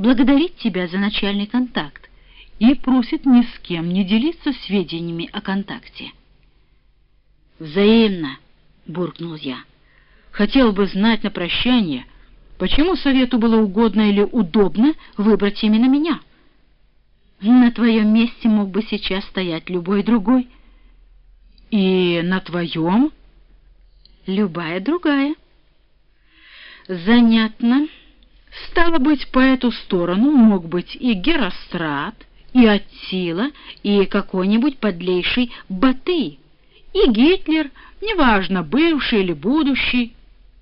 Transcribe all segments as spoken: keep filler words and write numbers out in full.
благодарит тебя за начальный контакт и просит ни с кем не делиться сведениями о контакте. «Взаимно», — буркнул я. «Хотел бы знать на прощание, почему совету было угодно или удобно выбрать именно меня. На твоем месте мог бы сейчас стоять любой другой». «И на твоем?» «Любая другая». «Занятно. Стало быть, по эту сторону мог быть и Герострат, и Аттила, и какой-нибудь подлейший Батый, и Гитлер, неважно, бывший или будущий».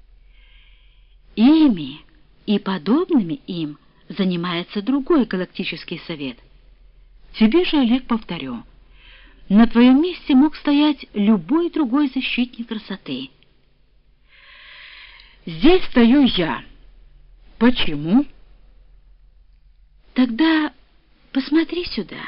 Ими и подобными им занимается другой галактический совет. Тебе же, Олег, повторю, на твоем месте мог стоять любой другой защитник красоты. Здесь стою я. Почему? Тогда посмотри сюда.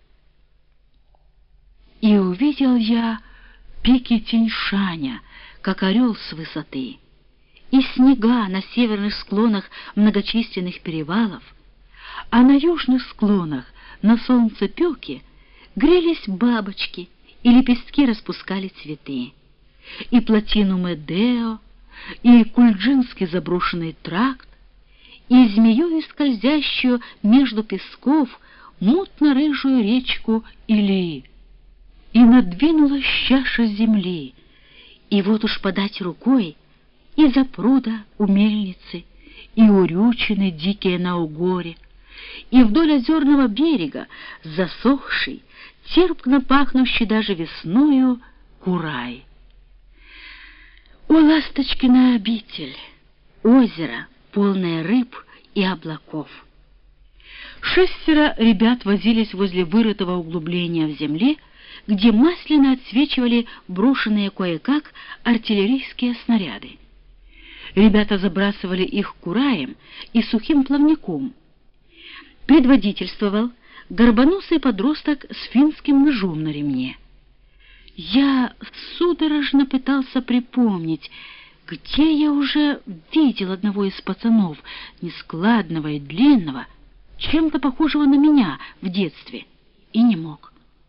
И увидел я пики Тянь-Шаня, как орел с высоты, и снега на северных склонах многочисленных перевалов, а на южных склонах на солнцепёке грелись бабочки, и лепестки распускали цветы, и плотину Медео, и Кульджинский заброшенный тракт, и змеёю скользящую между песков мутно-рыжую речку Или. И надвинулась чаша земли, и вот уж подать рукой и запруда у мельницы, и урючины дикие на угоре, и вдоль озерного берега засохший, терпко пахнущий даже весною курай. О, ласточкина обитель, озеро, полное рыб и облаков! Шестеро ребят возились возле вырытого углубления в земле, где масляно отсвечивали брошенные кое-как артиллерийские снаряды. Ребята забрасывали их кураем и сухим плавником. Предводительствовал горбоносый подросток с финским ножом на ремне. Я судорожно пытался припомнить, где я уже видел одного из пацанов, нескладного и длинного, чем-то похожего на меня в детстве, и не мог.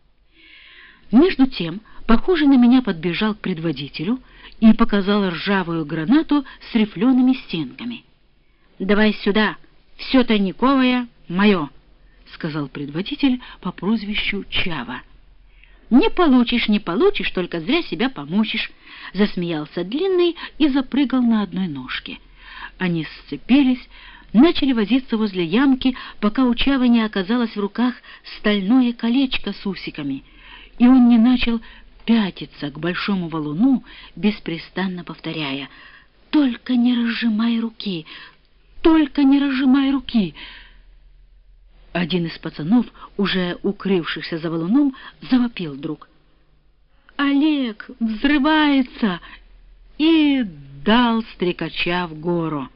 Между тем, похожий на меня подбежал к предводителю и показал ржавую гранату с рифлеными стенками. «Давай сюда, все тайниковое мое», — сказал предводитель по прозвищу Чава. «Не получишь, не получишь, только зря себя помучишь», — засмеялся Длинный и запрыгал на одной ножке. Они сцепились, начали возиться возле ямки, пока у Чавы не оказалось в руках стальное колечко с усиками, и он не начал пятиться к большому валуну, беспрестанно повторяя: «Только не разжимай руки! Только не разжимай руки!» Один из пацанов, уже укрывшихся за валуном, завопил вдруг: «Олег, взрывается!» и дал стрекача в гору.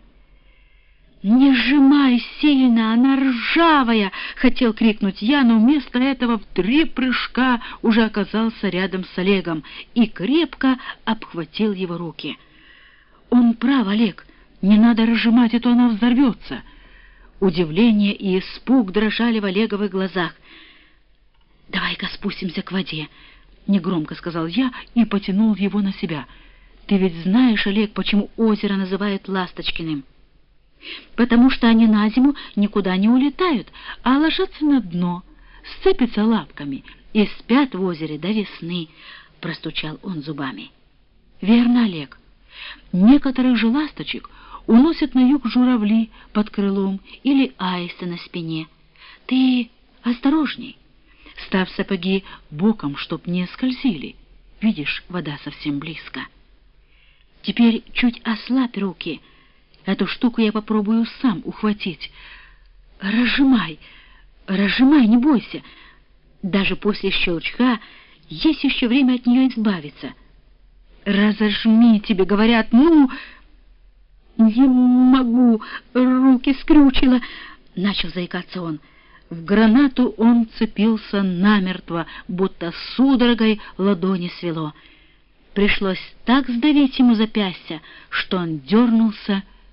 «Не сжимай сильно, она ржавая!» — хотел крикнуть я, но вместо этого в три прыжка уже оказался рядом с Олегом и крепко обхватил его руки. «Он прав, Олег, не надо разжимать, а то она взорвется!» Удивление и испуг дрожали в Олеговых глазах. «Давай-ка спустимся к воде», — негромко сказал я и потянул его на себя. «Ты ведь знаешь, Олег, почему озеро называют Ласточкиным?» «Потому что они на зиму никуда не улетают, а ложатся на дно, сцепятся лапками и спят в озере до весны», — простучал он зубами. «Верно, Олег. Некоторых же ласточек уносят на юг журавли под крылом или аисты на спине. Ты осторожней, ставь сапоги боком, чтоб не скользили. Видишь, вода совсем близко. Теперь чуть ослабь руки. Эту штуку я попробую сам ухватить. Разжимай, разжимай, не бойся. Даже после щелчка есть еще время от нее избавиться. Разожми, тебе говорят, ну... «Не могу, руки скрючило», — начал заикаться он. В гранату он цепился намертво, будто судорогой ладони свело. Пришлось так сдавить ему запястья, что он дернулся